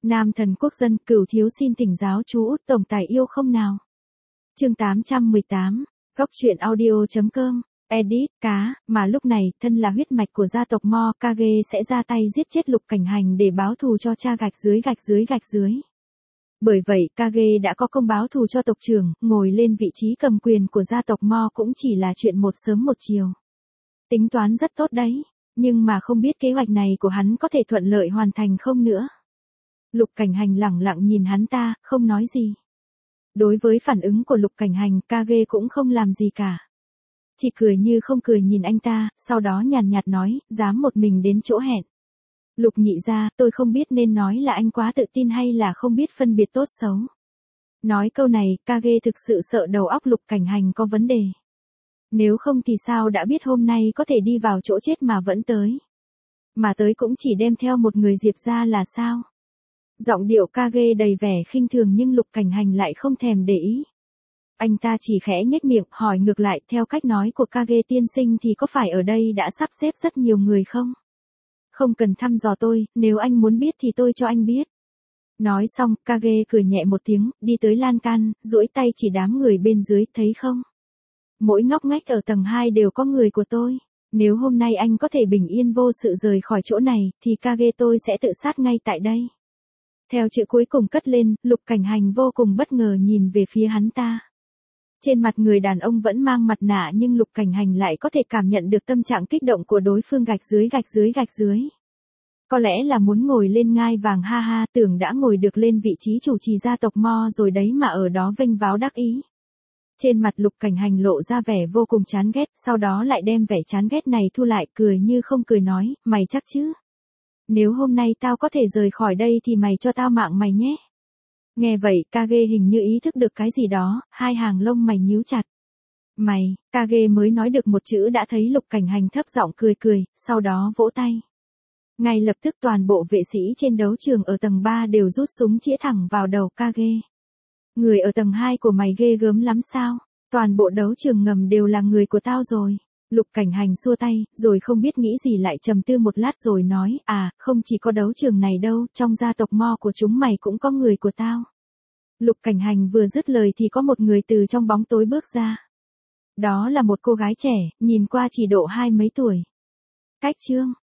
Nam thần quốc dân, Cửu thiếu xin thỉnh giáo chú Út tổng tài yêu không nào. Chương 818, góc truyện audio.com. Edit, cá, mà lúc này, thân là huyết mạch của gia tộc Mo Kage sẽ ra tay giết chết Lục Cảnh Hành để báo thù cho cha gạch dưới. Bởi vậy, Kage đã có công báo thù cho tộc trưởng, ngồi lên vị trí cầm quyền của gia tộc Mo cũng chỉ là chuyện một sớm một chiều. Tính toán rất tốt đấy, nhưng mà không biết kế hoạch này của hắn có thể thuận lợi hoàn thành không nữa. Lục Cảnh Hành lẳng lặng nhìn hắn ta, không nói gì. Đối với phản ứng của Lục Cảnh Hành, Kage cũng không làm gì cả. Chỉ cười như không cười nhìn anh ta, sau đó nhàn nhạt nói, dám một mình đến chỗ hẹn. Lục nhị gia, tôi không biết nên nói là anh quá tự tin hay là không biết phân biệt tốt xấu. Nói câu này, Kage thực sự sợ đầu óc Lục Cảnh Hành có vấn đề. Nếu không thì sao đã biết hôm nay có thể đi vào chỗ chết mà vẫn tới. Mà tới cũng chỉ đem theo một người Diệp gia là sao. Giọng điệu Kage đầy vẻ khinh thường nhưng Lục Cảnh Hành lại không thèm để ý. Anh ta chỉ khẽ nhếch miệng hỏi ngược lại, theo cách nói của Kage tiên sinh thì có phải ở đây đã sắp xếp rất nhiều người không? Không cần thăm dò tôi, nếu anh muốn biết thì tôi cho anh biết. Nói xong, Kage cười nhẹ một tiếng, đi tới lan can, duỗi tay chỉ đám người bên dưới, thấy không? Mỗi ngóc ngách ở tầng 2 đều có người của tôi. Nếu hôm nay anh có thể bình yên vô sự rời khỏi chỗ này, thì Kage tôi sẽ tự sát ngay tại đây. Theo chữ cuối cùng cất lên, Lục Cảnh Hành vô cùng bất ngờ nhìn về phía hắn ta. Trên mặt người đàn ông vẫn mang mặt nạ nhưng Lục Cảnh Hành lại có thể cảm nhận được tâm trạng kích động của đối phương gạch dưới. Có lẽ là muốn ngồi lên ngai vàng ha ha, tưởng đã ngồi được lên vị trí chủ trì gia tộc Mo rồi đấy mà ở đó vênh váo đắc ý. Trên mặt Lục Cảnh Hành lộ ra vẻ vô cùng chán ghét, sau đó lại đem vẻ chán ghét này thu lại, cười như không cười nói, mày chắc chứ? Nếu hôm nay tao có thể rời khỏi đây thì mày cho tao mạng mày nhé. Nghe vậy, Kage hình như ý thức được cái gì đó, hai hàng lông mày nhíu chặt. Mày, Kage mới nói được một chữ đã thấy Lục Cảnh Hành thấp giọng cười, sau đó vỗ tay. Ngay lập tức toàn bộ vệ sĩ trên đấu trường ở tầng 3 đều rút súng chĩa thẳng vào đầu Kage. Người ở tầng 2 của mày ghê gớm lắm sao? Toàn bộ đấu trường ngầm đều là người của tao rồi. Lục Cảnh Hành xua tay, rồi không biết nghĩ gì lại trầm tư một lát rồi nói, không chỉ có đấu trường này đâu, trong gia tộc Mo của chúng mày cũng có người của tao. Lục Cảnh Hành vừa dứt lời thì có một người từ trong bóng tối bước ra. Đó là một cô gái trẻ, nhìn qua chỉ độ 20 mấy tuổi. Cách Trương,